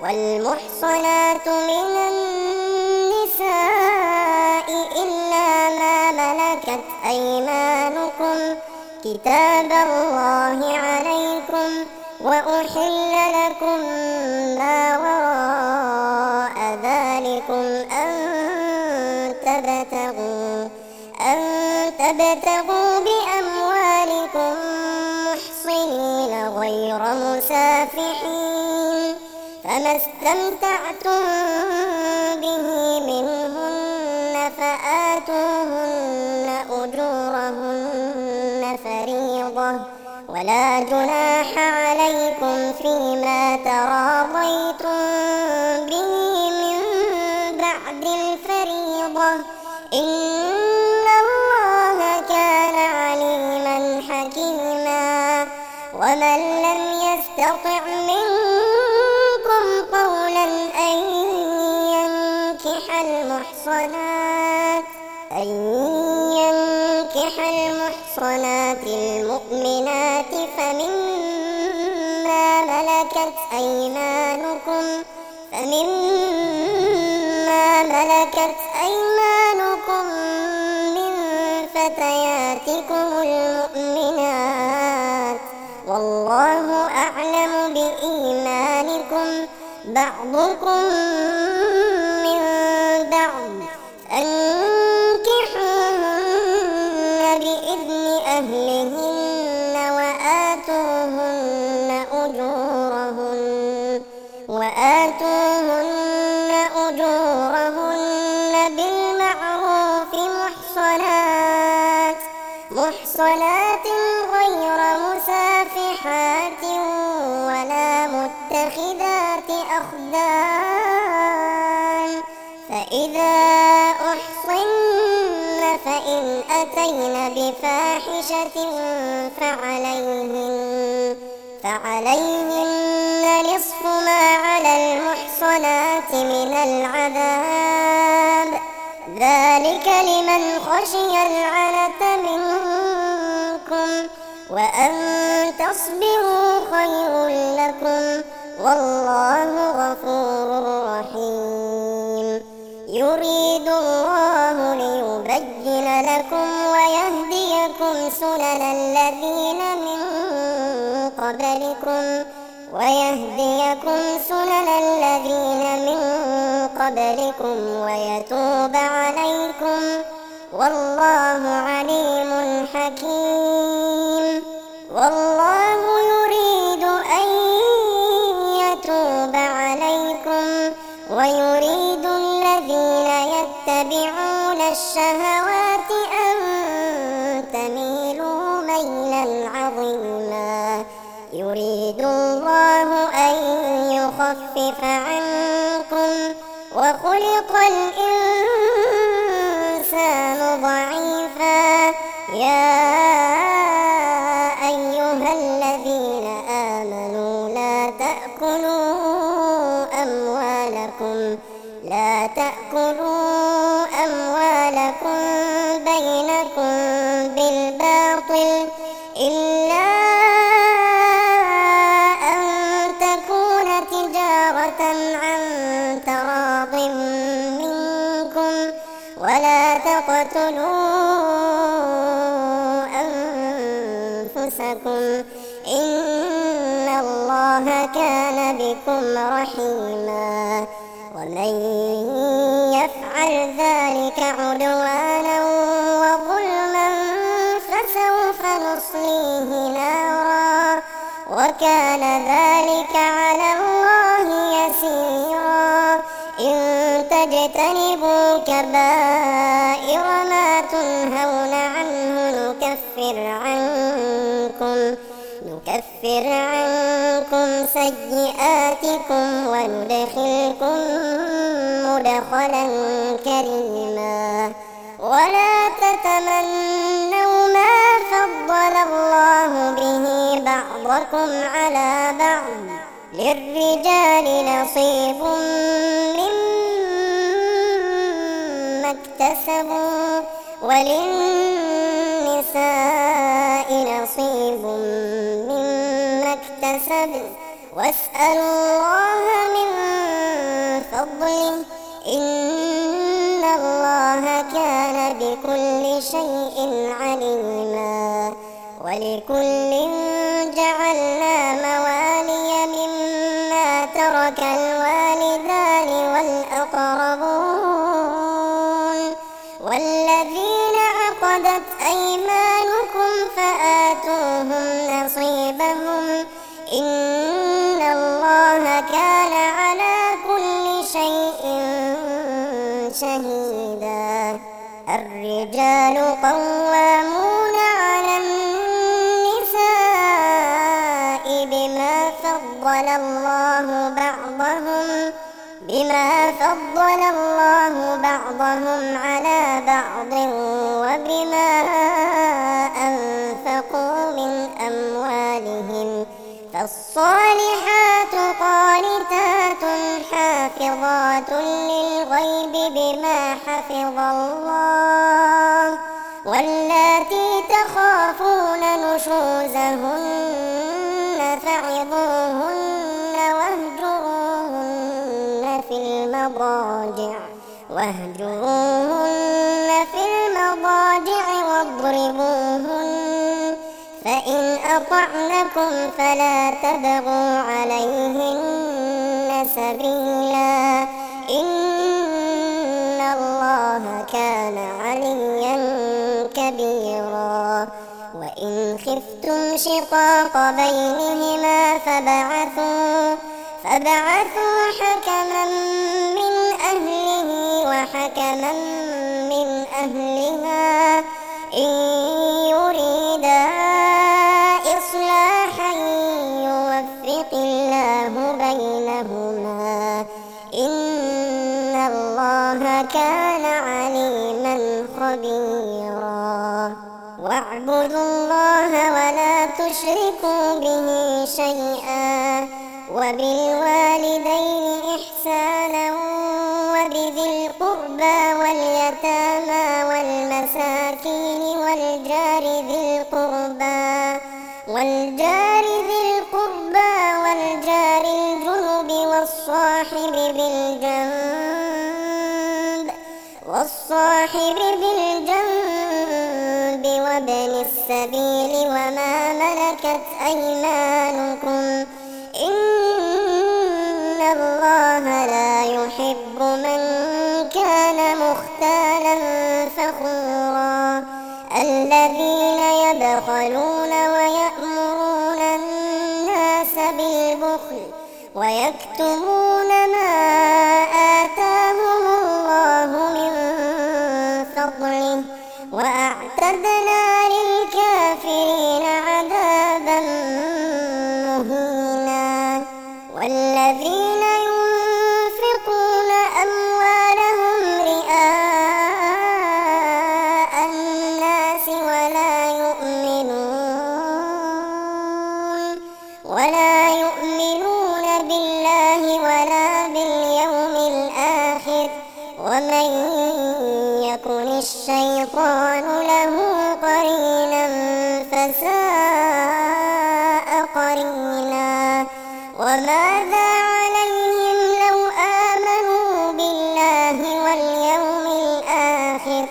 والمحصنات من النساء إلا ما ملكت أيمانكم كتاب الله عليكم، وأحل لكم ما وراء ذلكم أن تبتغوا بأموالكم محصنين غير مسافحين، فما استمتعتم به منهن فآتوهن أجورهن فريضة، ولا جناح عليكم فيما تراضيتم به من بعد الفريضة، إن الله كان عليما حكيما. ومن لم يستطع منكم قولا أن ينكح المحصنات المؤمنات فمما ملكت أيمانكم من فتياتكم المؤمنات، والله أعلم بإيمانكم بعضكم من بعض، أنكحوهن بإذن أهلهن وآتوهن أجورهن بالمعروف محصنات غير مسافحات ولا متخذات أخدان، فإذا أحصن فإن أتين بفاحشة فعليهن نصف ما على المحصنات من العذاب، ذلك لمن خشي العنة منكم، وأن تصبروا خير لكم، والله غفور رحيم. يريد الله ليبين لكم ويهديكم سنن الذين من قبلكم ويتوب عليكم، والله عليم حكيم. والله يريد أن يتوب عليكم ويريد الذين يتبعون الشهوات أن تميلوا ميلا عظيما. يريد الله أن يخفف عنكم وخلق الإنسان ضعيفا. يا أيها الذين آمنوا لا تأكلوا أموالكم بينكم بالباطل إلا أن تكون تجارة عن تراض منكم، ولا تقتلوا أنفسكم إن الله كان بكم رحيما. ومن يفعل ذلك عدوانا وظلما فسوف نصليه نارا، وكان ذلك على الله يسيرا. إن تجتنبوا كبائر ما تنهون عنه نكفر عنكم سيئاتكم وندخلكم مدخلا كريما. ولا تتمنوا ما فضل الله به بعضكم على بعض، للرجال نصيب مما اكتسبوا وللنساء نصيب مما اكتسبن، واسألوا الله من بكل شيء عليما ولكل جعلنا موالي مما ترك الوالدان والأقربون والذين عقدت أيمانكم فآتوهم نصيبهم إن الله كان على كل شيء شهيدا. الرجال قوامون على النساء بما فضل الله بعضهم على بعض وبما أنفقوا من أموالهم فالصالحات قانتات حافظات للغيب بما حفظ الله واللاتي تخافون نشوزهن فعظوهن واهجروهن في المضاجع واضربوهن فإن أطعنكم فلا تبغوا عليهن سبيلا إن الله كان عليا كبيرا. وإن خفتم شقاق بينهما فبعثوا حكما من أهله وحكما من أهلها إن يريدا إصلاحا يوفق الله بينهما إن الله كان عليما خبيرا. واعبدوا الله ولا تشركوا به شيئا وبالوالدين إحسانا وبذي القربى واليتامى والمساكين والجار ذي القربى والجار الجنب والصاحب بالجنب وابن السبيل وما ملكت أيمانكم إن الله لا يحب من كان مختالا فخورا. الذين يبخلون ويأمرون الناس بالبخل ويكتمون ما آتاهم الله من فضله وأعتدنا للكافرين عذابا مهينا. والذين ينفقون أموالهم رئاء الناس ولا يؤمنون بالله ولا باليوم الآخر ومن يكن الشيطان له قرينا فساء قرينا. وماذا عليهم لو آمنوا بالله واليوم الآخر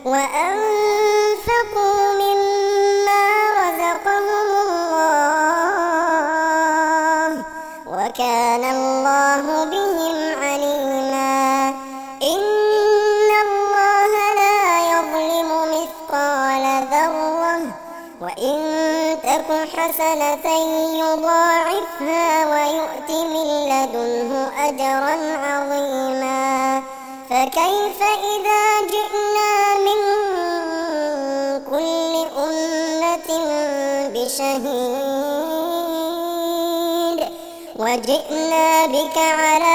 وأنفقوا مما رزقهم الله وكان الله بهم عليما. إن الله لا يظلم مثقال ذرة وإن تك حسنة يضاعفها ويؤت من لدنه أجرا عظيما. فكيف إذا جئنا من كل أمة بشهيد وجئنا بك على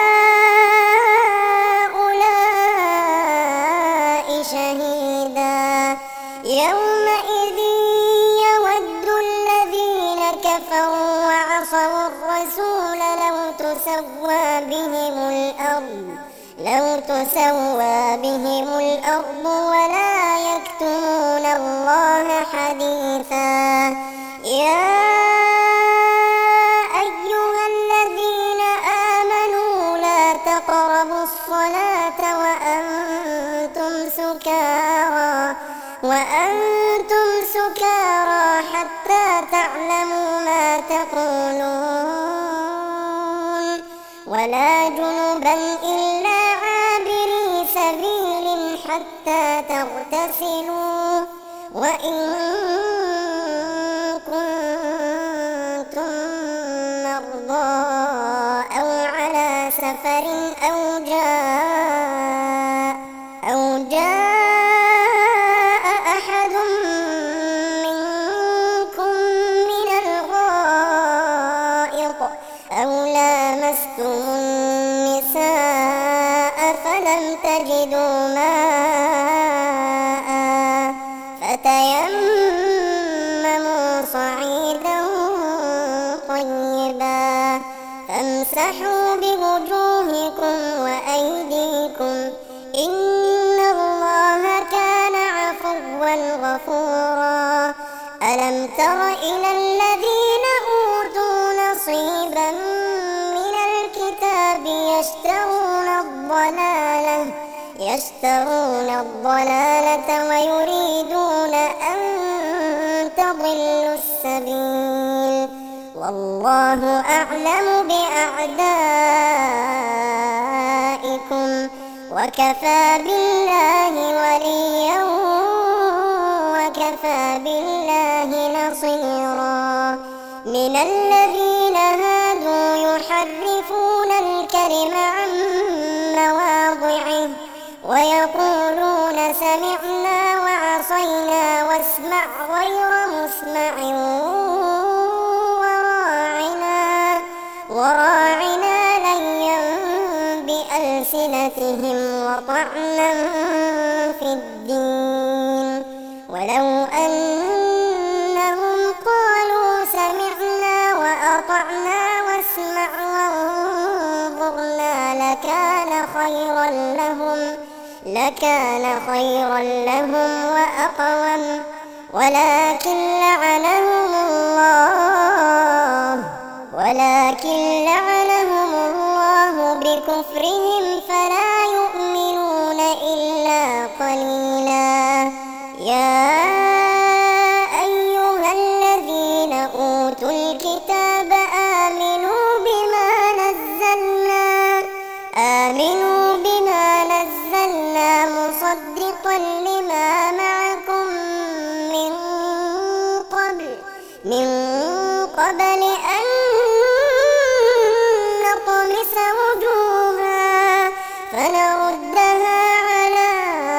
هؤلاء شهيدا. يومئذ يود الذين كفروا وعصوا الرسول لو تسوى بهم الأرض ولا يكتمون الله حديثا. يا أيها الذين آمنوا لا تقربوا الصلاة وأنتم سكارى وأنتم سكارى حتى تعلموا ما تقولون ولا جنبا إلا عابري سبيل حتى تغتسلوا وإن كنتم مرضى أو على سفر أو جاء أحد منكم من الغائط أو لامستم النساء فلم تجدوا ماء فتيمموا صعيدا طيبا فامسحوا بوجوهكم وأيديكم إن الله كان عفوا غفورا ألم تر إلى الذين أوتوا نصيبا من الكتاب يشترون الضلالة ويريدون أن تضلوا السبيل والله أعلم بأعدائكم وكفى بالله وليا وكفى بالله نصيرا من الذين هادوا يحرفون الكلم عن مواضعه ويقولون سمعنا وعصينا واسمع غير مسمع وراعنا ليا بألسنتهم وطعنا في الدين ولو أنهم قالوا سمعنا وأطعنا واسمع وانظرنا لكان خيرا لهم وأقوم ولكن لعنهم الله بكفرهم فلا يؤمنون إلا قليلا يا أيها الذين أوتوا الكتاب آمنوا بما نزلنا مصدقا لما معكم من قبل أن نطمس وجوها فنردها على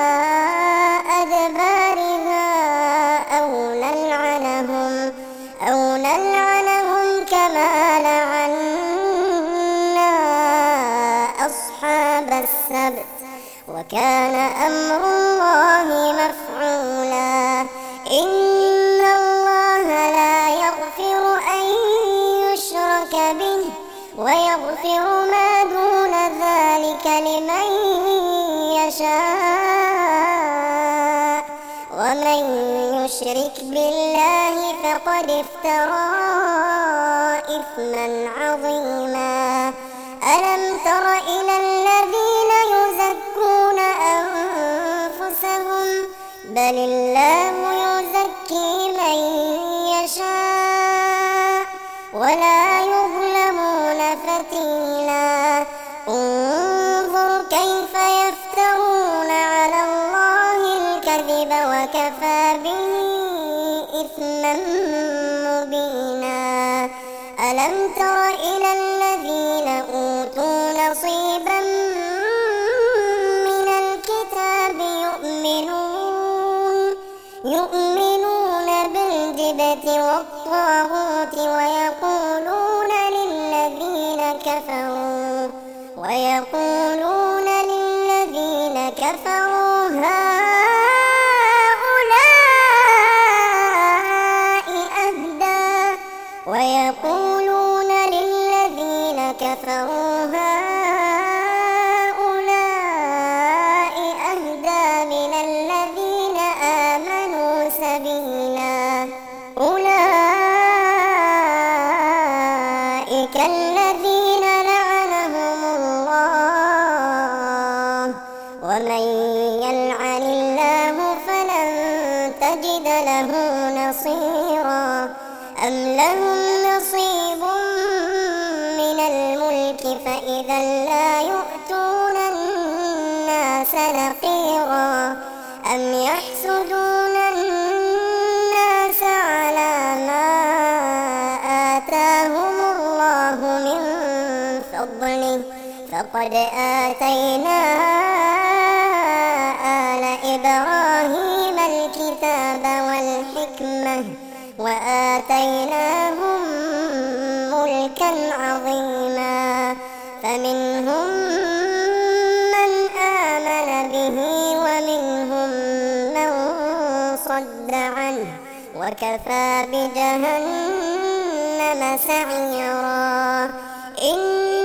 أدبارها أو نلعنهم كما لعنا أصحاب السبت وكان أمر الله مفعولا إن الله لا يغفر أن يشرك به ويغفر ما دون ذلك لمن يشاء ومن يشرك بالله فقد افترى إثما عظيما ألم تر إلى الذين يزكون أنفسهم بل الله يزكي من يشاء ولا يظلمون فتيلا انظر كيف يفترون على الله الكذب وكفى به إثما مبينا ألم تر إلى الذين أوتوا نصيبا من الكتاب يؤمنون بالجبت والطاغوت ويقولون للذين كفروا هؤلاء أهدى من الذين آمنوا سبيلا أولئك الذين لعنهم الله ومن يلعن الله فلن إذا لا يؤتون الناس نقيرا أم يحسدون الناس على ما آتاهم الله من فضله فقد آتينا آل إبراهيم الكتاب والحكمة وآتيناهم ملكا عظيما فمنهم من آمن به ومنهم من صد عنه وكفى بجهنم سعيرا إن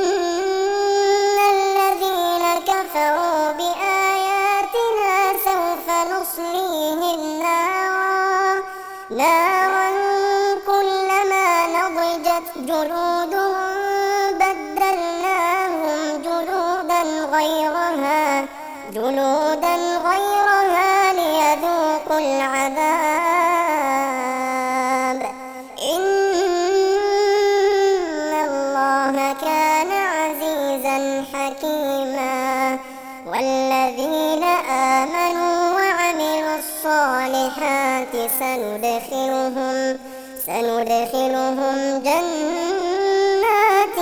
الذين كفروا بآياتنا سوف نصليهم نارا كلما نضجت جلودهم بدلناهم جلودا غيرها ليذوقوا العذاب إن الله كان عزيزا حكيما والذين آمنوا وعملوا الصالحات سندخلهم جنات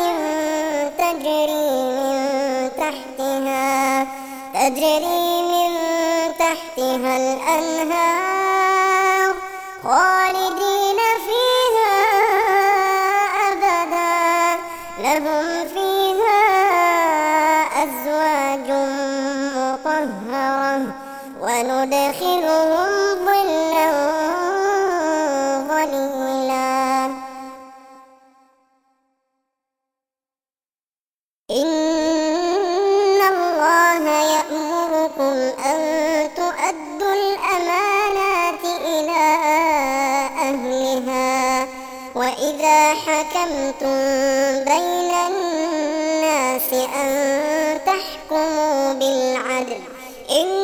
تجري من تحتها الأنهار خالدين فيها أبدا لهم فيها أزواج مطهرة وندخلهم ظلا ظليلا إن الله يأمركم أن تؤدوا الأمانات إلى أهلها وإذا حكمتم بين الناس أن تحكموا بالعدل إن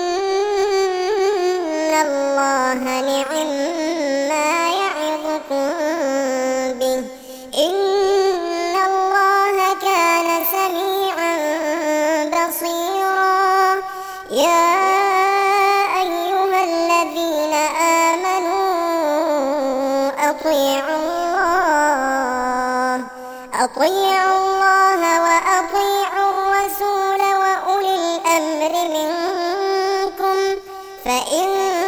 الله نعما يعظكم به إن الله كان سميعا بصيرا يا أيها الذين آمنوا أطيعوا الله وأطيعوا الرسول وأولي الأمر منكم فإن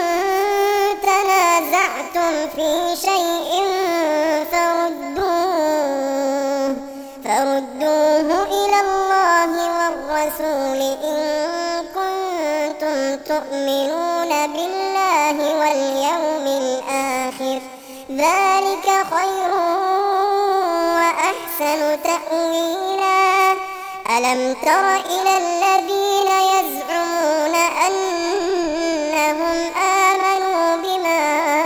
تنازعتم في شيء فردوه إلى الله والرسول إن كنتم تؤمنون بالله واليوم الآخر ذلك خير وأحسن تأويلا ألم تر إلى الذين يزعمون أنهم آمنوا بما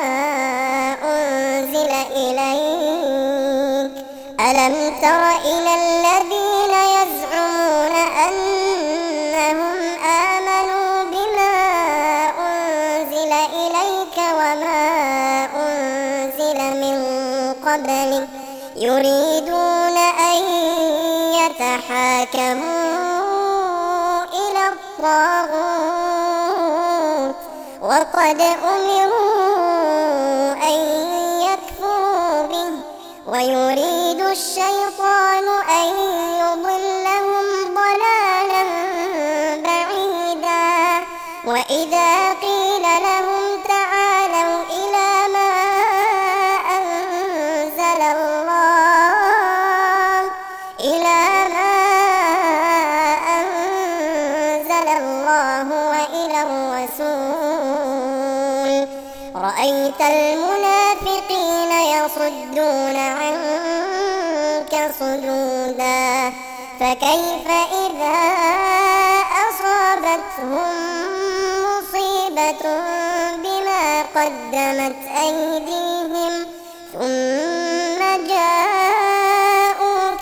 أنزل إليك ألم تر إلى الذين يزعمون أنهم آمنوا بما أنزل إليك وما أنزل من قبلك يريدون أن يتحاكموا إلى الطاغوت وقد أمروا أن يكفروا به ويريد الشيطان أن يضلهم ضلالا بعيدا وإذا قيل لهم تعالوا إلى ما أنزل الله وإلى الرسول رأيت المنافقين يصدون عنك صدودا فكيف إذا أصابتهم مصيبة بما قدمت أيديهم ثم جاءوك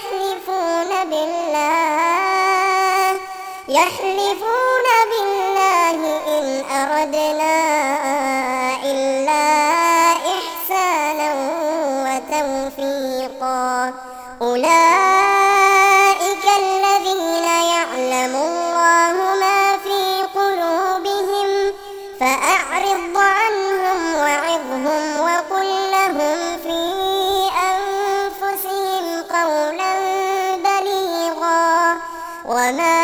يحلفون بالله إن أردنا إلا إحسانا وتوفيقا أولئك فأعرض عنهم وعظهم وقل لهم في أنفسهم قولا بليغا وما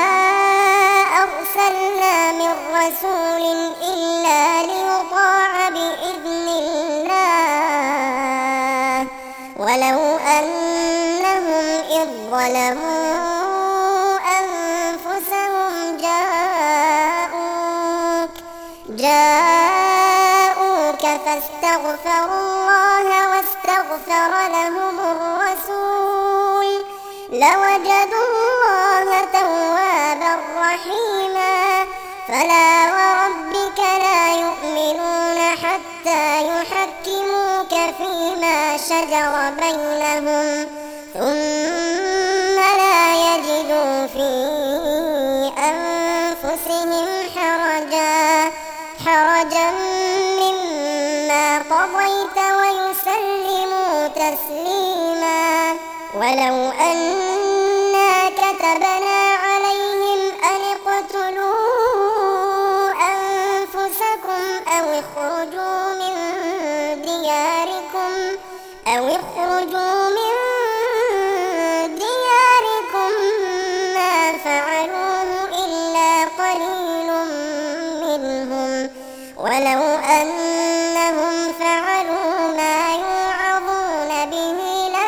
أرسلنا من رسول إلا ليطاع بإذن الله ولو أنهم إذ ظلموا أنفسهم جاءوك فاستغفروا الله واستغفر لهم الرسول لوجدوا الله توابا رحيما فلا وربك لا يؤمنون حتى يحكموك فيما شجر بينهم ثم لا يجدوا في أنفسهم حرجا مما قضيت ويسلموا تسليما ولو أنا كتبنا عليهم أن اقتلوا أنفسكم أو اخرجوا من دياركم ما فعلوه إلا قليل منهم ولو أنهم فعلوا ما يوعظون به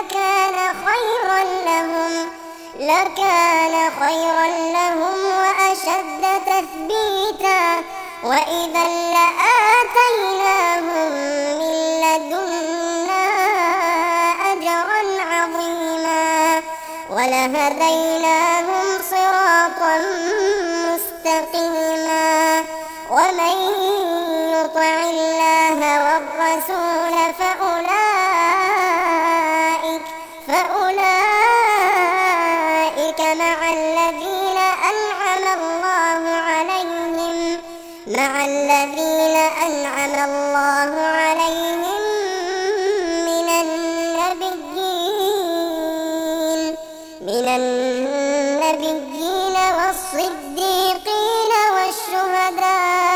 لكان خيرا لهم وأشد تثبيتا وإذا لآتيناهم من لدنا أجرا عظيما ولهديناهم صراطا مستقيما ومن يطع الله والرسول فأولئك مع الذين أنعم الله عليهم من النبيين والصديقين والشهداء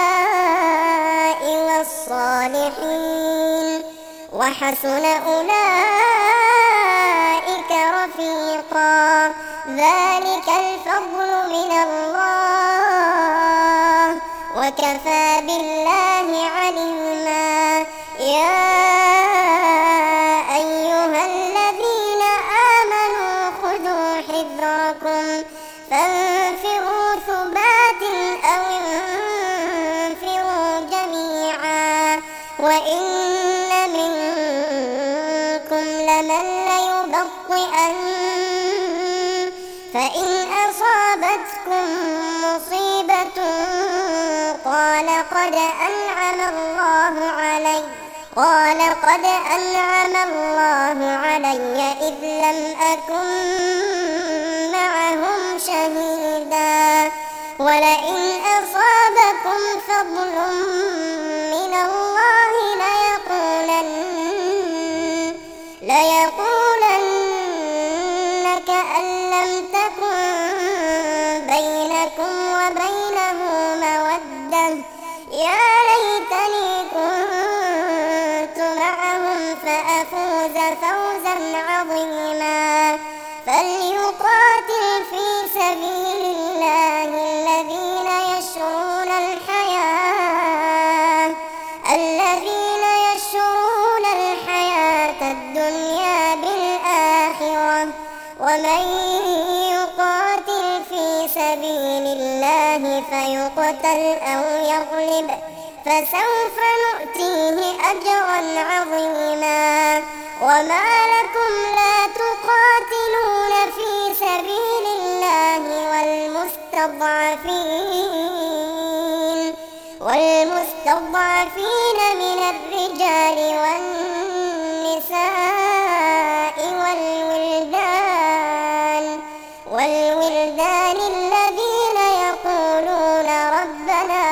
والصالحين وحسن أولئك رفيقا ذلك الفضل من الله وكفى بالله عليما يا أيها الذين آمنوا خذوا حذركم فانفروا ثبات أو انفروا جميعا وإن منكم لمن ليبطئن فإن أصابتكم مصيبة قال قد أنعم الله علي إذ لم أكن معهم شهيدا ولئن أصابكم فضل من الله ليقولن كأن لم تكن بينكم وبينه مودة يا ليتني كنت معهم فأفوز فوزا عظيما فليقاتل في سبيل الله الذين يشرون الحياة الدنيا بالآخرة ومن يقاتل في سبيل الله فيقتل أو يغلب فسوف نؤتيه أجرا عظيما وما لكم لا تقاتلون في سبيل الله والمستضعفين من الرجال والنساء والولدان الذين يقولون ربنا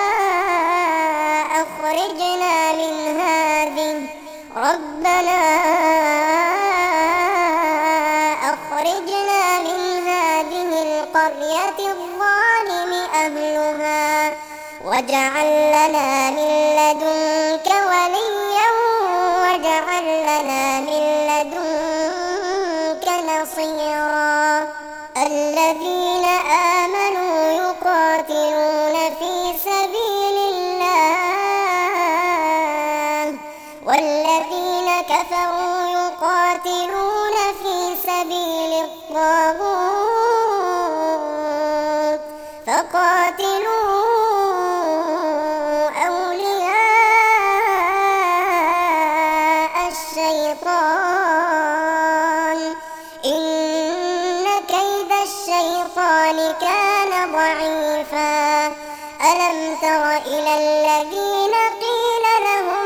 أخرجنا من هذه القرية الظالم أهلها واجعل لنا من لدنك وليا واجعل لنا من لدنك نصيرا الذين آمنوا يقاتلون في سبيل الله والذين كفروا يقاتلون في سبيل الطاغوت فقاتلوا أولياء الشيطان إن كيد الشيطان كان ضعيفا ألم تر إلى الذين قيل لهم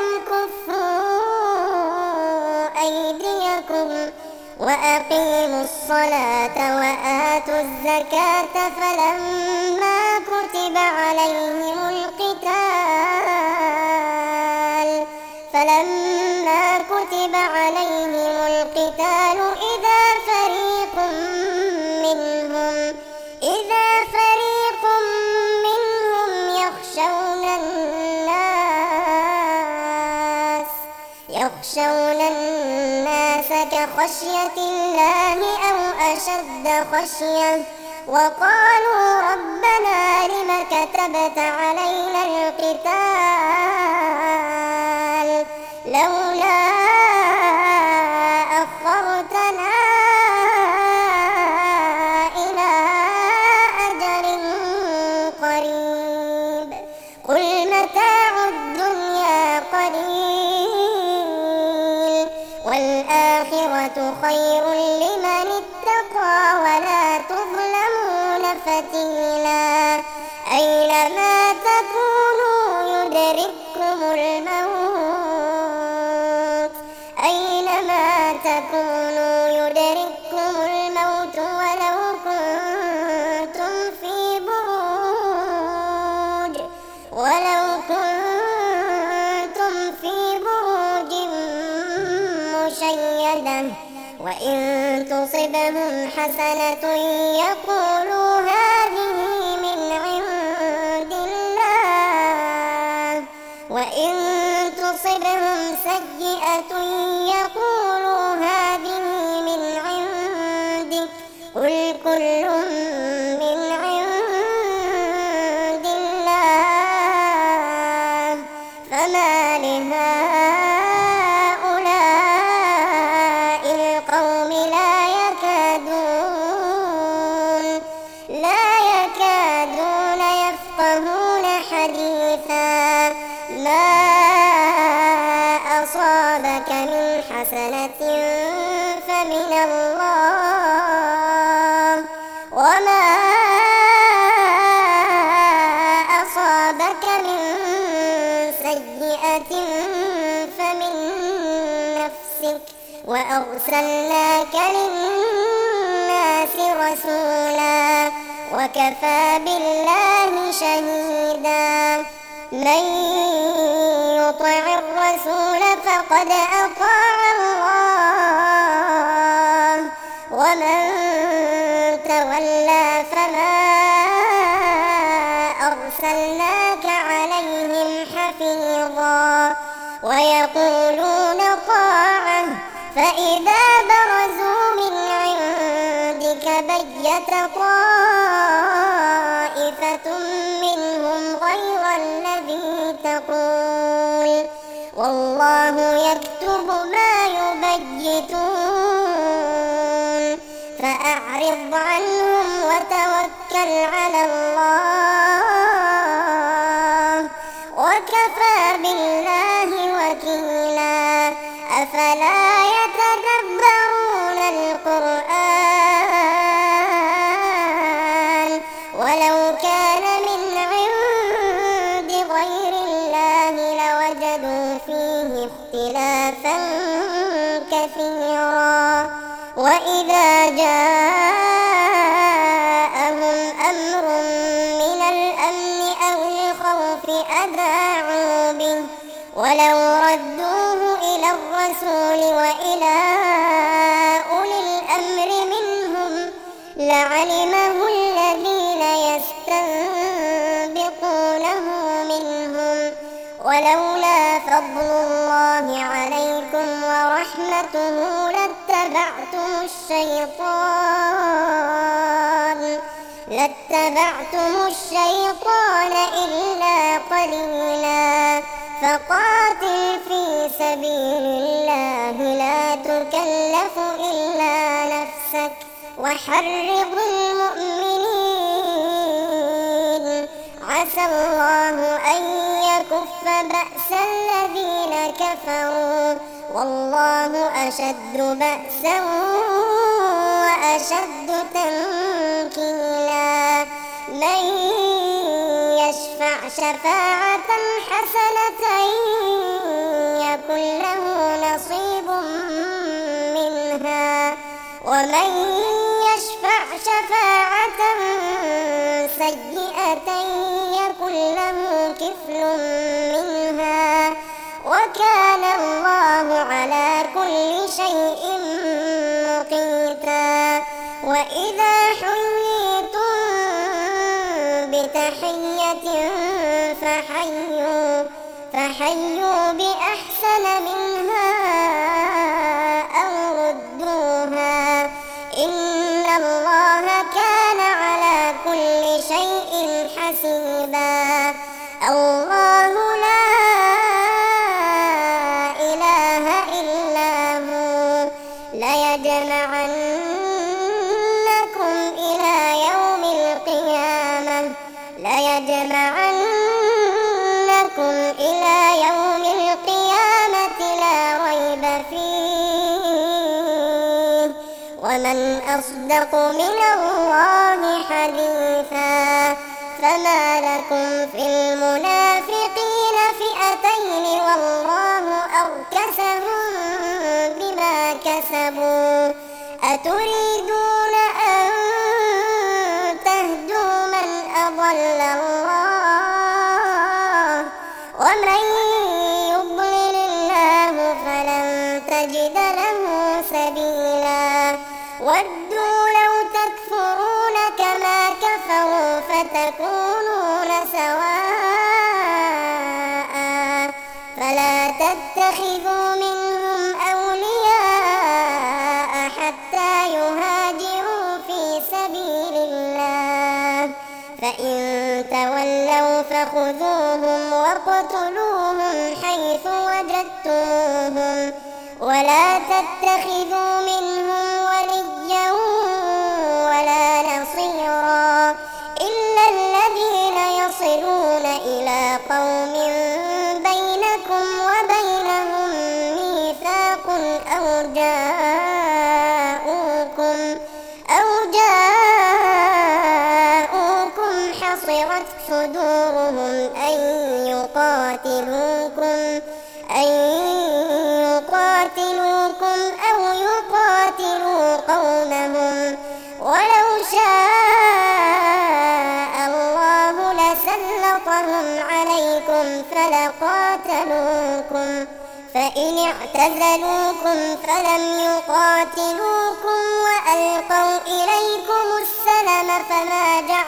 كفوا أيديكم وأقيموا الصلاة وآتوا الزكاة فلما كتب عليهم القتال إذا فريق منهم يخشون الناس كخشية الله أو أشد خشية وقالوا ربنا لم كتبت علينا القتال لولا أخرتنا إلى أجل قريب قل متاع الدنيا قليل والآخرة خير لمن اتقى ولا تظلمون فتيلا أينما تكونوا يدرككم الموت ولو كنتم في بروج مشيدة وإن تصبهم حسنة يقولوا هذه من عند الله وإن تصبهم سيئة يقولوا هذه من عندك قل كل من عند الله فما لهؤلاء القوم لا يكادون يفقهون حديثا ما أصابك من حسنة فمن الله وما أصابك من سيئة فمن نفسك وأرسلناك للناس رسولا وكفى بالله شهيدا من يطع الرسول فقد أطاع الله ومن تولى فما أرسلناك عليهم حفيظا ويقولون طاعة فإذا برزوا من عندك بيت طائفة منهم غير الذي تقول والله يكتب ما يبيتون فأعرض عنهم وتوكل على الله وكفى بالله وكيلا أفلا يتدبرون القرآن ولو كان من عند غير الله لوجدوا فيه اختلافا كثيرا وإذا جاءهم أمر من الأمن أو الخوف أذاعوا به ولو ردوه إلى الرسول وإلى أولي الأمر منهم لعلمه الذين يستنبطونه ولولا فضل الله عليكم ورحمته لاتبعتم الشيطان إلا قليلا. فقاتل في سبيل الله لا تكلف إلا نفسك وحرض المؤمنين. عسى الله أن يكف بأس الذين كفروا والله أشد بأسا وأشد تنكيلا. من يشفع شفاعة حسنة يكن له نصيب منها ومن يشفع شفاعة سيئة يكن له كفل منها وكان الله على كل شيء مقيتا. وإذا حييتم بتحية فحيوا بأحسن منها أو ردوها إن الله كان على كل شيء حسيبا. الله لا إله إلا هو ليجمعنكم إلى يوم القيامة لا ريب فيه ومن أصدق من الله حديثا. فما لكم في المنافقين فئتين والله أركسهم بما كسبوا أتريدون أن تهدوا من أضل الله ومن يضلل الله فلن تجد له سبيلا. ودوا لو تكفرون كما كفروا فتكونون سواء فلا تتخذوا منهم أولياء حتى يهاجروا في سبيل الله فإن تولوا فخذوهم واقتلوهم حيث وجدتموهم ولا تتخذوا منهم وليا ولا نصيرا إلا الذين يصلون إلى قوم بينكم وبينهم ميثاق أو جاءوكم حصرت صدورهم أن يقاتلوكم أو يقاتلوا قومهم ولو شاء الله لسلطهم عليكم فلقاتلوكم فإن اعتزلوكم فلم يقاتلوكم وألقوا إليكم السلم فما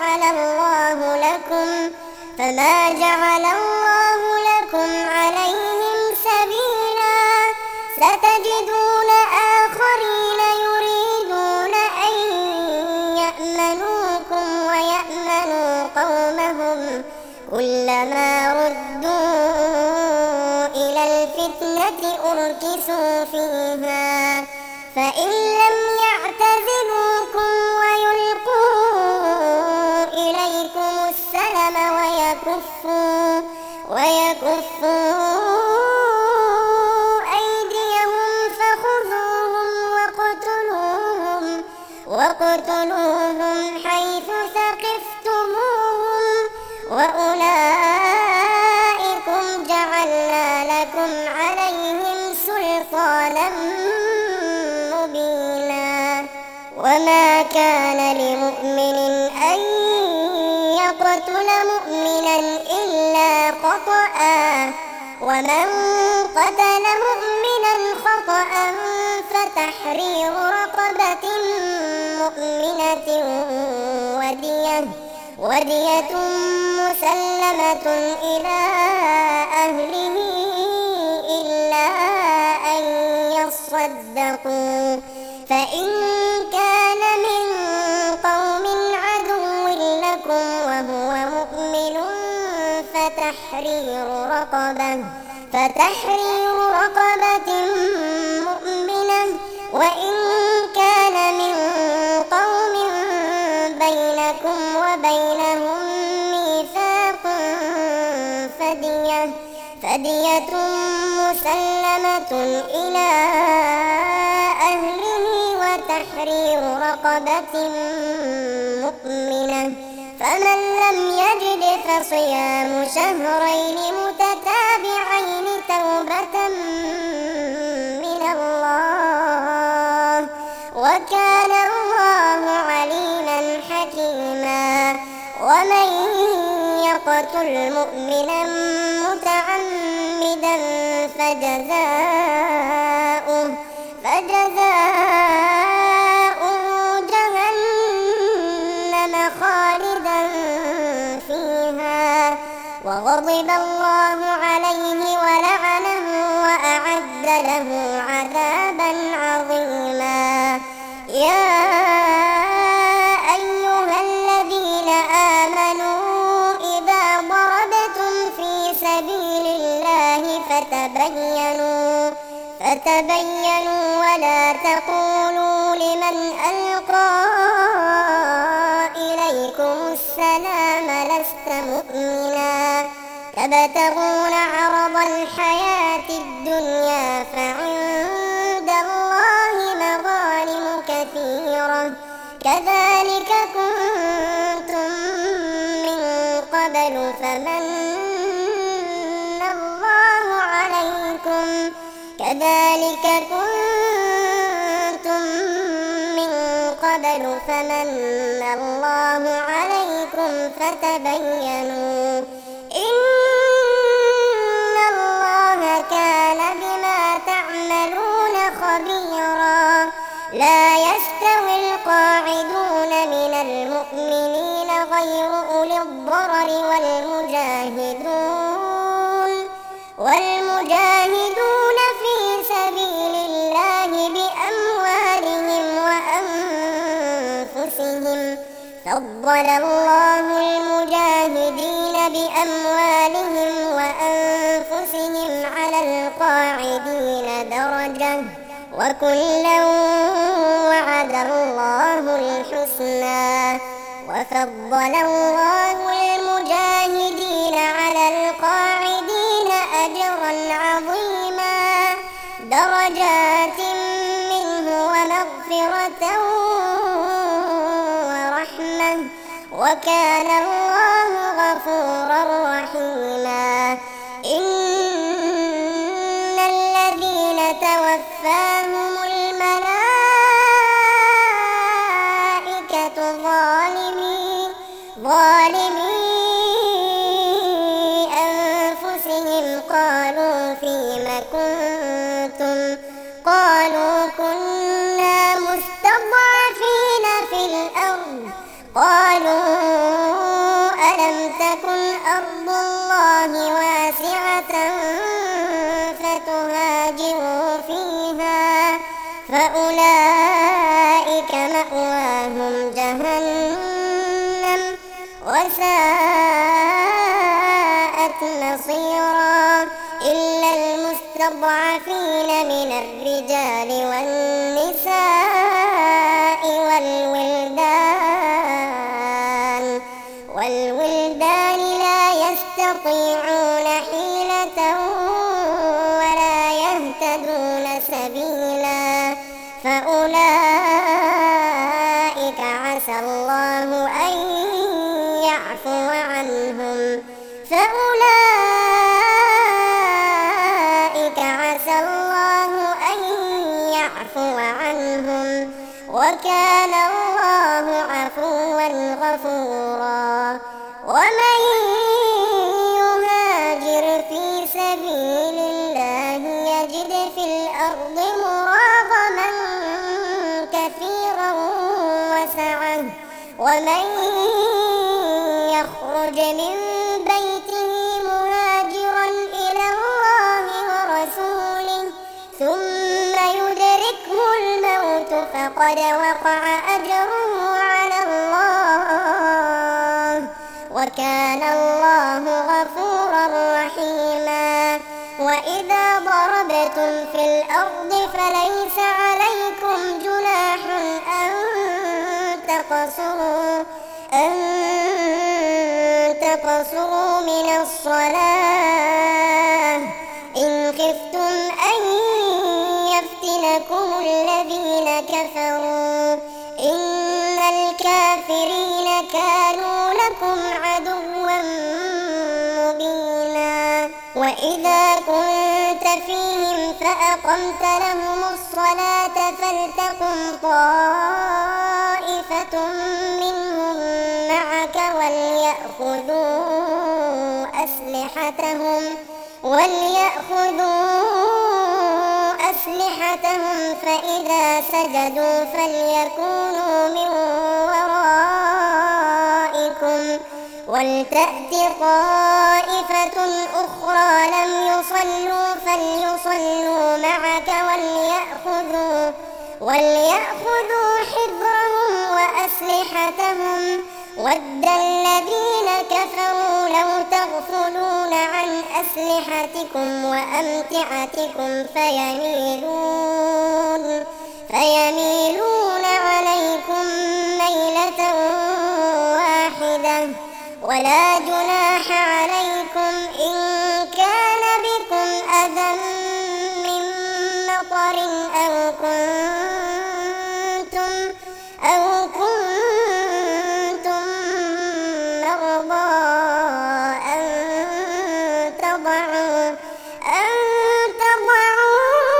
جعل الله لكم عليهم سبيلا. ستجدون آخرين يريدون أن يأمنوكم ويأمنوا قومهم كلما ردوا إلى الفتنة أركسوا فيها فإن لم يعتزلوكم ويلقوا إليكم السلم ويكفوا أيديهم فخذوهم واقتلوهم حيث ثقفتموهم وأولئكم جعلنا لكم عليهم سلطانا مبينا. وما كان لمؤمن أن يقتل مؤمنا إلا خطأ ومن قتل مؤمنا خطأ فتحرير رقبة مؤمنة ودية مسلمة إلى أهله إلا أن يصدقوا فإن كان من قوم عدو لكم وهو مؤمن فتحرير رقبة مؤمنة وإن كان من قوم بينكم وبينهم ميثاق فدية مسلمة إلى أهله وتحرير رقبة مؤمنة فمن لم يجد فصيام شهرين متتابعين توبة من الله وكان الله عليما حكيما ومن يقتل مؤمنا متعمدا فجزاؤه جهنم خالدا فيها وغضب الله عليه ولعنه وأعد له عذابا عظيما يا أيها الذين آمنوا إذا ضربتم في سبيل الله فتبينوا ولا تقولوا لمن ألقى إليكم السلام لست مؤمنا تبتغون عرض الحياة الدنيا فعند الله مغانم كثيرة كذلك كنتم من قبل فمن الله عليكم فتبينوا إن الله كان بما تعملون خبيرا لا يستوي القاعدون من المؤمنين غير أولي الضرر والمجاهدون في سبيل الله بأموالهم وأنفسهم فضل الله المجاهدين بأموالهم وأنفسهم على القاعدين درجة وكلا وعد الله الحسنى وفضل الله المجاهدين على القاعدين أجرا عظيما درجات منه ومغفرة ورحمة وكان الله غفورا رحيما إن الذين توفاهم الملائكة ظالمي أنفسهم قالوا فيم كنتم قالوا كنا مستضعفين في الأرض قالوا ألم تكن أرض الله واسعة فتهاجروا فيها فأولئك مأواهم جهنم وساءت مصيرا إلا المستضعفين من الرجال والنساء والولدان لا يستطيعون حيلة ولا يهتدون سبيلا فأولئك عسى الله أن يعفو عنهم وكان الله عفوا غفورا ومن يهاجر في سبيل الله يجد في الأرض مراغما كثيرا وسعة ومن يخرج من فقد وقع أجره على الله، وكان الله غفورا رحيما. وإذا ضربتم في الأرض فليس عليكم جناح أن تقصروا من الصلاة إن خفتم أن يفتنكم الذين كفروا، إن الكافرين كانوا لكم عدوا مبينا. وإذا كنت فيهم فأقمت لهم الصلاة فلتقم طائفة منهم معك وليأخذوا أسلحتهم فإذا سجدوا فليكونوا من ورائكم ولتأت طائفة أخرى لم يصلوا فليصلوا معك وليأخذوا حذرهم وأسلحتهم. ود الذين كفروا لو تغفلون عن أسلحتكم وأمتعتكم فيميلون عليكم ميلة واحدة. ولا جناح عليكم إن كان بكم أذى من مطر أو كنتم مرضى أن تضعوا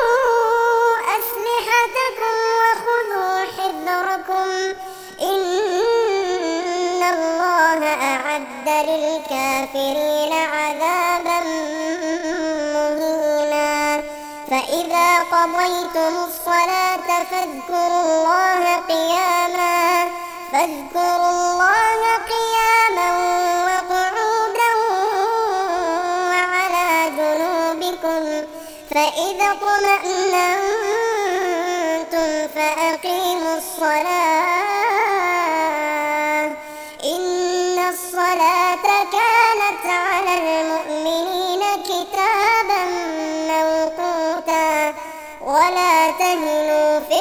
أسلحتكم وخذوا حذركم إن الله أعد للكافرين عذابا مهينا. فإذا قضيتم الصلاة فاذكروا الله قياما وقعودا وعلى جنوبكم، فإذا اطمأننتم فأقيموا الصلاة إن الصلاة كانت على المؤمنين كتابا موقوتا. ولا تهنوا في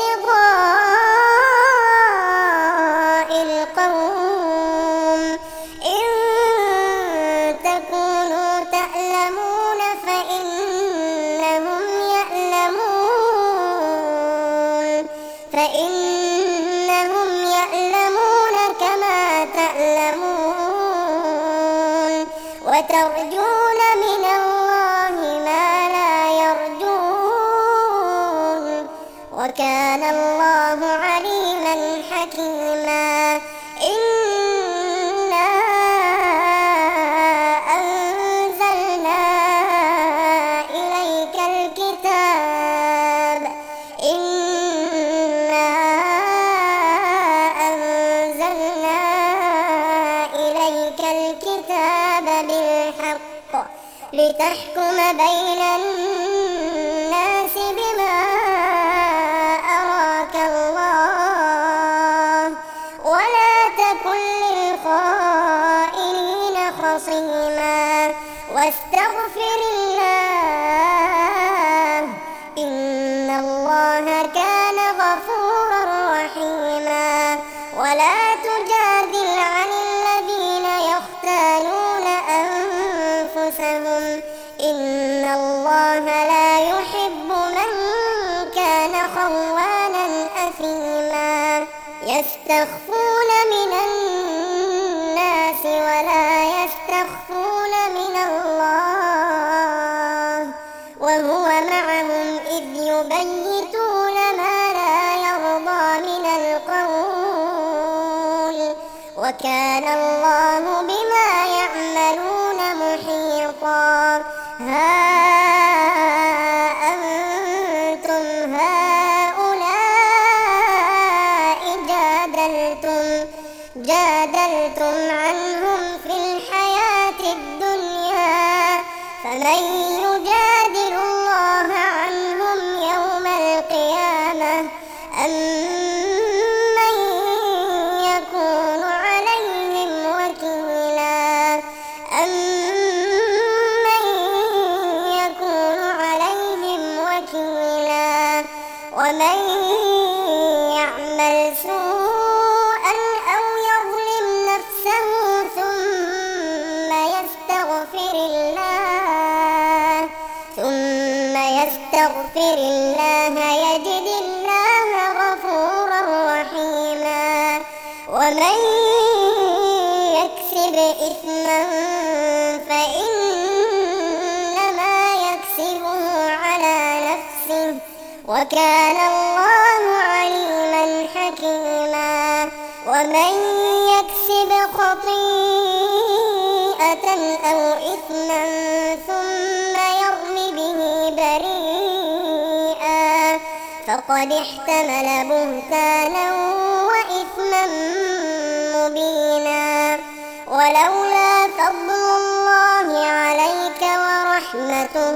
ابتغاء القوم إن تكونوا تألمون فإنهم يألمون كما تألمون، وترجون من الله ما لا يرجون، وكان الله عليما حكيما. إنا أنزلنا إليك الكتاب بالحق لتحكم بين الناس بما أراك الله، ولا تكن للخائنين خصيما، واستغفر الله إن الله كان غفورا رحيما. ولا تجادل عن الذين يختانون أنفسهم إن الله لا يحب من كان خوانا أثيما. يستخفون من الناس ولا يستخفون من الله وهو معهم إذ يبيتون ما لا يرضى من القول، وكان الله بما يعملون محيطا. ها أنتم هؤلاء جادلتم عنهم في الحياة الدنيا، فمن يجادل الله عنهم يوم القيامة أم يستغفر الله يجد الله غفورا رحيما ومن يكسب إثما فإنما يكسبه على نفسه وكان الله عليما حكيما ومن يكسب خطيئة أو إثما ثم يرم به بريئا فقد احتمل بهتانا وإثما مبينا ولولا فضل الله عليك ورحمته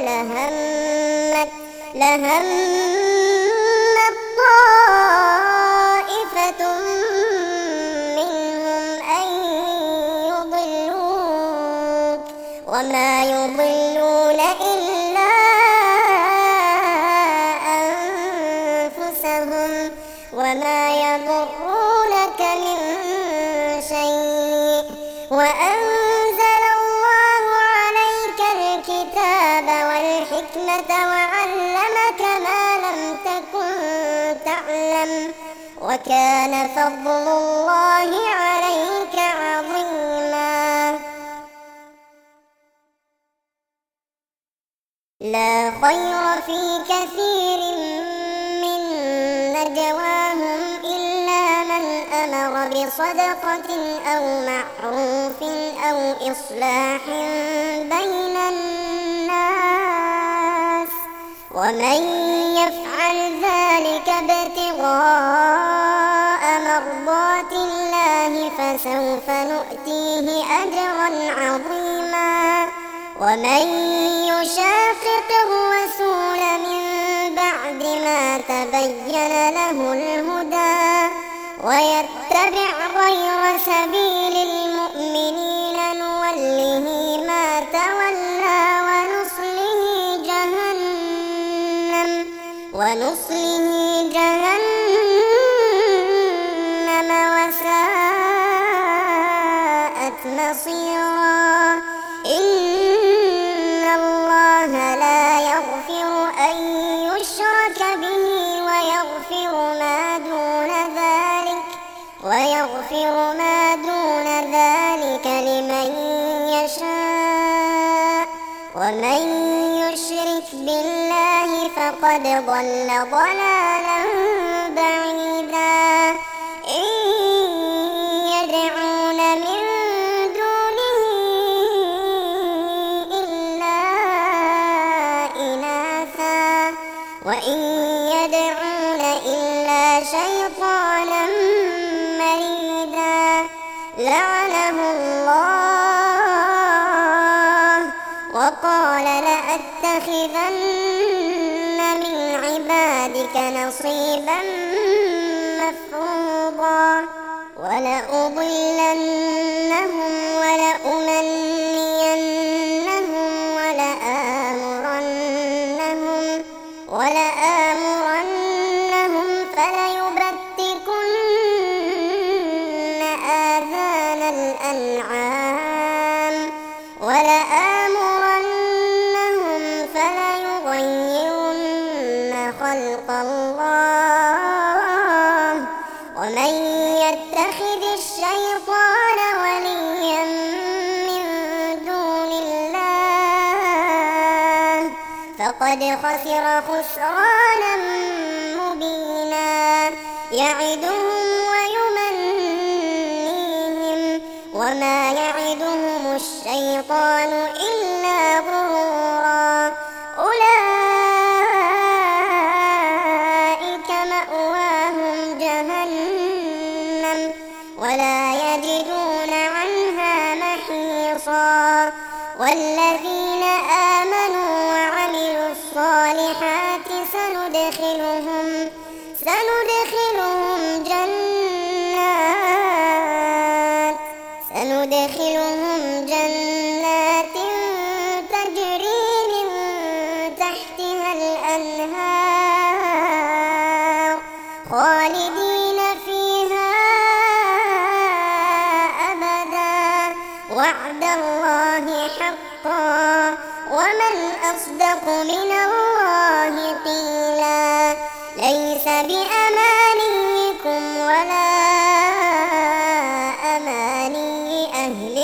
لهمت طائفة منهم أن يضلوك وما يضلون إلا أنفسهم وما يضرونك من شيء وأنزل الله عليك الكتاب والحكمة وعلمك ما لم تكن تعلم وكان فضل الله عليك عظيما لا خير في كثير من نجواهم إلا من أمر بصدقة أو معروف أو إصلاح بين الناس ومن يفعل ذلك ابتغاء مرضات الله فسوف نؤتيه أجرا عظيما ومن يشاقق الرسول من بعد ما تبين له الهدى ويتبع غير سبيل المؤمنين نوله ما تولى ونصله جهنم وساءت مصيرا إن الله لا يغفر أن يشرك به ويغفر ما دون ذلك لمن يشاء ومن يشرك بالله فقد ضل ضلالا بعيدا إن يدعون من دونه إلا إناثا وإن يدعون إلا شيطانا مريدا لعنه الله وقال لأتخذن من عبادك نصيبا مفروضا ولأضلنهم ولأمنينهم ولآمرنهم فليبتكن آذان الأنعام ولآمرنهم فليغيرن خلق الله ومن يتخذ الشيطان وليا من دون الله فقد خسر خسرانا مبينا يعدهم ويمنيهم وما يعدهم الشيطان إلا غرورا أولئك مأواهم جهنم ولا يجدون عنها محيصا والذين آمنوا وعملوا الصالحات سندخلهم جنات تجري من تحتها الأنهار خالدين فيها أبدا وعد الله حقا ومن أصدق من الله قيلا ليس بأمانيكم ولا أماني أهل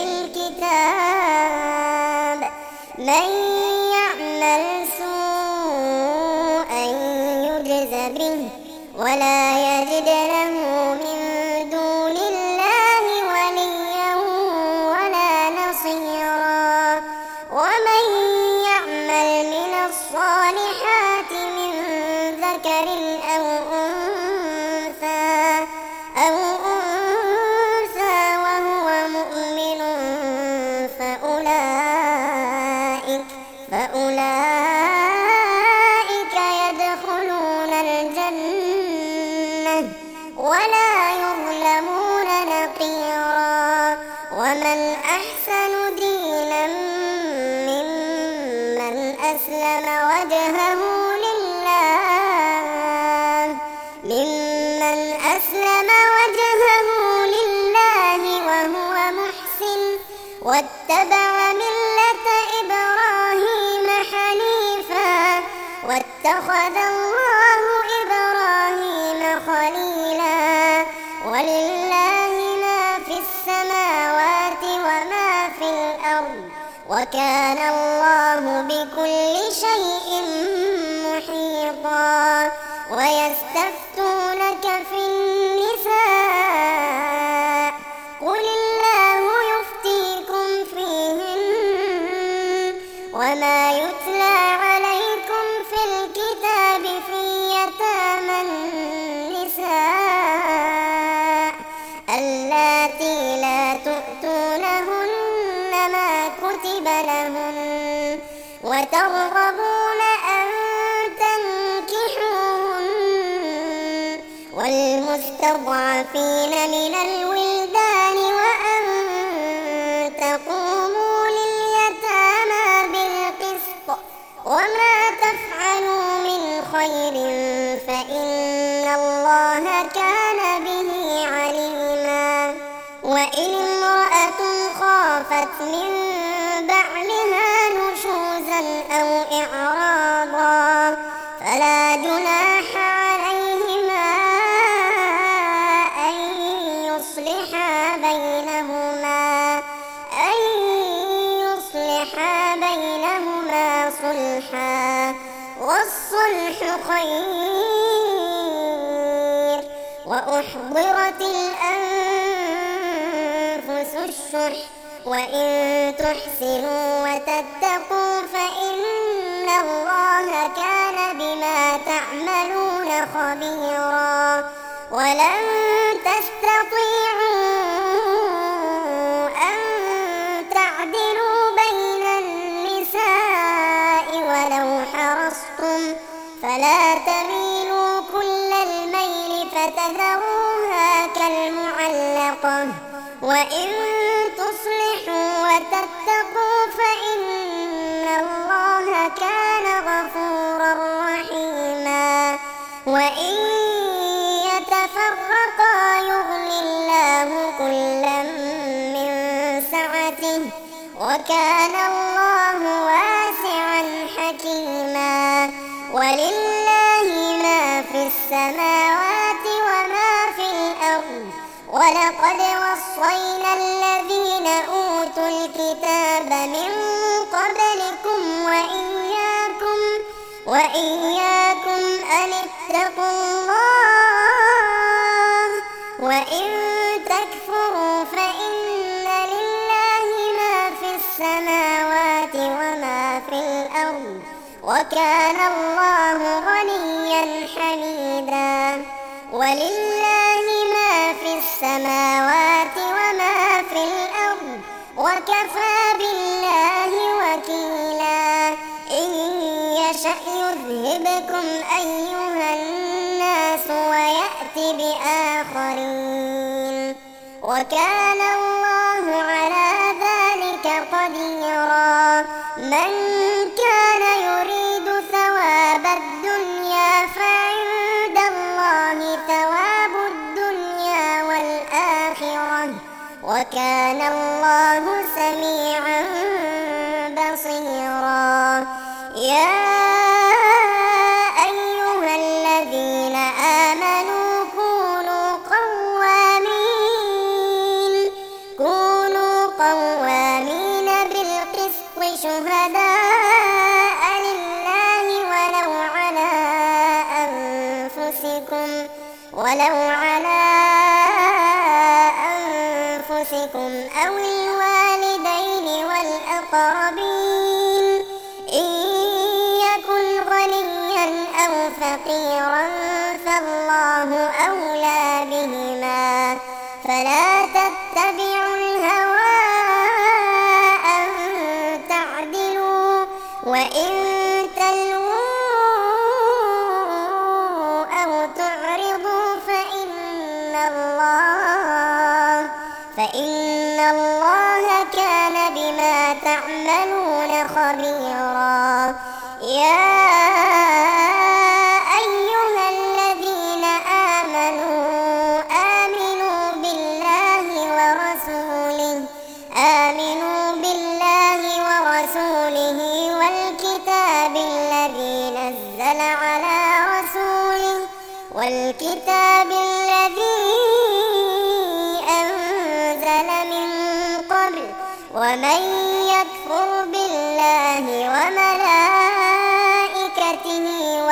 الكتاب من يعمل سوءا يجز به ولا يجد له من دون الله وليا ولا نصيرا ومن يعمل من الصالحات من ذكر أو أنثى وهو مؤمن فأولئك يدخلون الجنة ولا يظلمون نقيرا ومن أحسن دينا ممن أسلم وجهه لله وهو محسن واتبع ملة إبراهيم حنيفا واتخذ الله إبراهيم خليلا ولله ما في السماوات وما في الأرض وكان الله بكل شيء محيطا ويستفتونك في النساء قل الله يفتيكم فيهن وما يتلى عليكم في الكتاب في يتامى النساء اللاتي لا تؤتونهن ما كتب لهن وترغبون أن تنكحوهن والمستضعفين من الولدان وأن تقوموا لليتامى بالقسط وما تفعلوا من خير فإن الله كان به عليما وإن امرأة خافت من بعلها نشوزا أو إعراضا فلا جناح عليهما أن يصلحا بينهما صلحا والصلح خير وأحضرت الأنفس الشح وإن تحسنوا وتتقوا فإن الله كان بما تعملون خبيرا ولن تستطيعوا أن تعدلوا بين النساء ولو حرصتم فلا تميلوا كل الميل فتذروها كالمعلقة وإن تصلحوا وتتقوا فإن الله كان غفورا رحيما وإن يتفرقا يغني الله كلا من سعته وكان الله واسعا حكيما ولله ما في السماوات وما في الأرض ولقد وصينا الذين أوتوا الكتاب من قبلكم وإياكم أن اتقوا الله وإن تكفروا فإن لله ما في السماوات وما في الأرض وكان الله غنيا حميدا ولله ما في السماوات وما في الأرض وكفى بالله وكيلا إن يشأ يذهبكم أيها الناس ويأت بآخرين وكان الله على ذلك قديرا من كان يريد ثواب الدنيا فعند الله ثواب الدنيا والآخرة وكان الله سميعا بصيرا. يا أيها الذين آمنوا كونوا قوامين بالقسط شهداء لله ولو على أنفسكم أو الوالدين والأقربين إن يكن غنيا أو فقيرا فالله أولى بهما فلا تتبعوا الهوى أن تعدلوا وإن تلووا أو تعرضوا فإن الله كان بما تعملون خبيرا. يا أيها الذين آمنوا بالله ورسوله والكتاب الذي أنزل من قبل ومن يكفر بالله وملائكته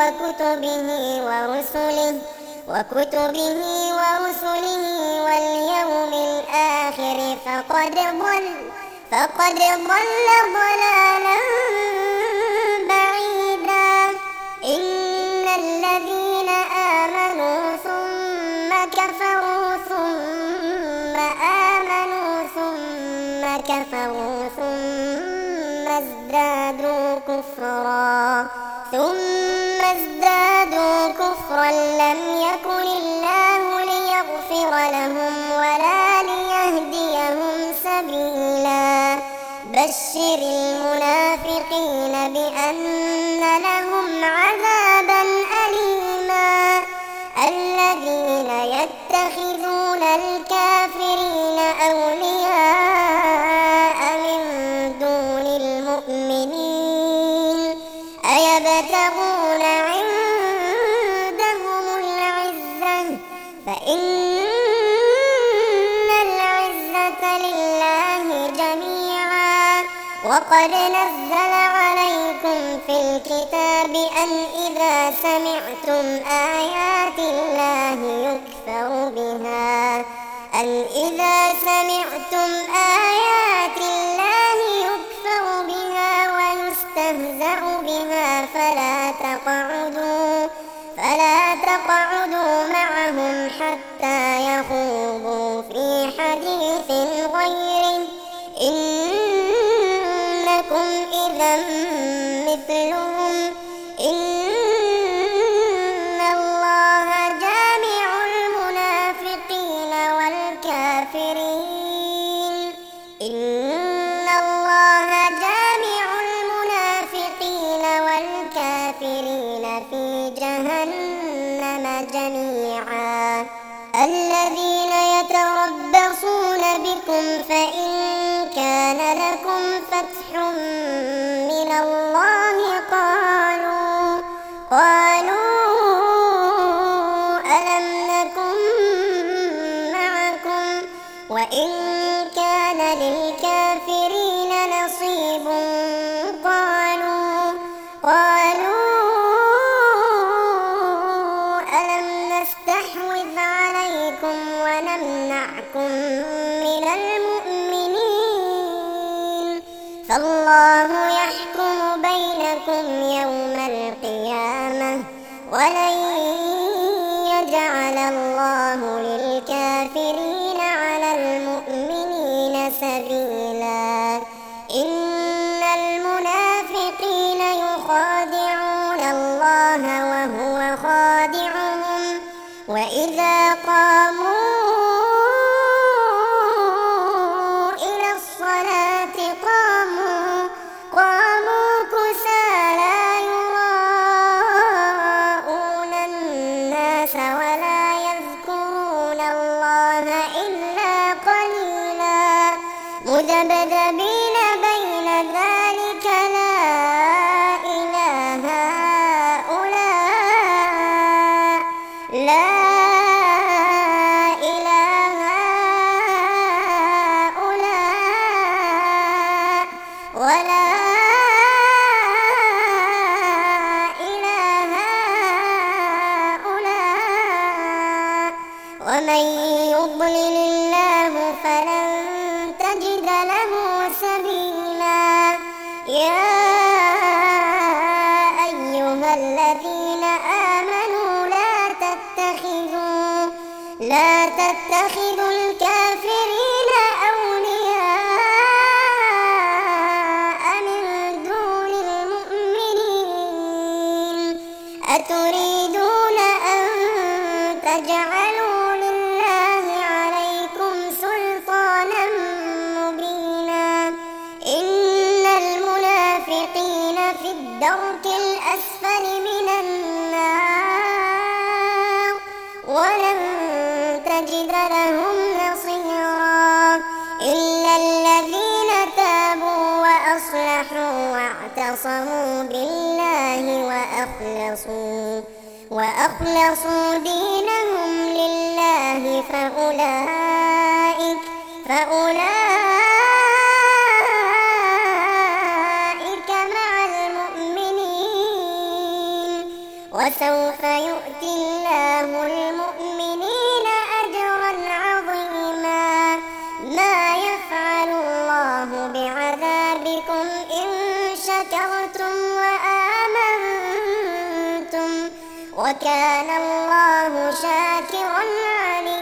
وكتبه ورسله واليوم الآخر فقد ضل ضلالا بعيدا. إن الذين آمنوا ثم كفروا ثم آمنوا ثم كفروا ثم ازدادوا كفرا لم يكن الله ليغفر لهم ولا ليهديهم سبيلا. بشر المنافقين بأن لهم عذابا أليما. الذين يتخذون الكافرين أولياء من دون المؤمنين أيبتغون عندهم العزة فإن العزة لله جميعا. وقد نزل عليكم في الكتاب أن إذا سمعتم آيات الله يكفر بها ويستهزأ بها فلا تقعدوا معهم حتى يخوضوا في حديث غيره إنكم إذا مثلهم. إن الله جامع المنافقين والكافرين في جهنم جميعا. الذين يتربصون بكم فإن كان لكم فتح من الله قالوا ألم نكن معكم وإن كان للكافرين نصيب قالوا ألم نستحوذ عليكم ونمنعكم من المؤمنين فالله يحكم بينكم يوم القيامة ولن يجعل الله للكافرين على المؤمنين سبيلا. إن المنافقين يخادعون الله وهو خادعهم وإذا قاموا إلى الصلاة قاموا كسالى يراءون الناس ولا يذكرون الله إلا قليلا. مذبذبين بين ذلك له سبيلا. يا أيها الذين آمنوا لا تتخذوا الكافرين أولياء من دون المؤمنين. أتريدون أن تجعلوا لله عليكم سلطانا مبينا. إن المنافقين في الدرك الأسفل من النار ولن تجد لهم نصيرا. إلا الذين تابوا وأصلحوا واعتصموا بالله وأخلصوا دينهم لله فأولئك مع المؤمنين. وسوف يؤتي الله المؤمنين أجرا عظيما. ما يفعل الله بعذابكم إن شكرتم وآمنتم وكان الله شاكرا عليما.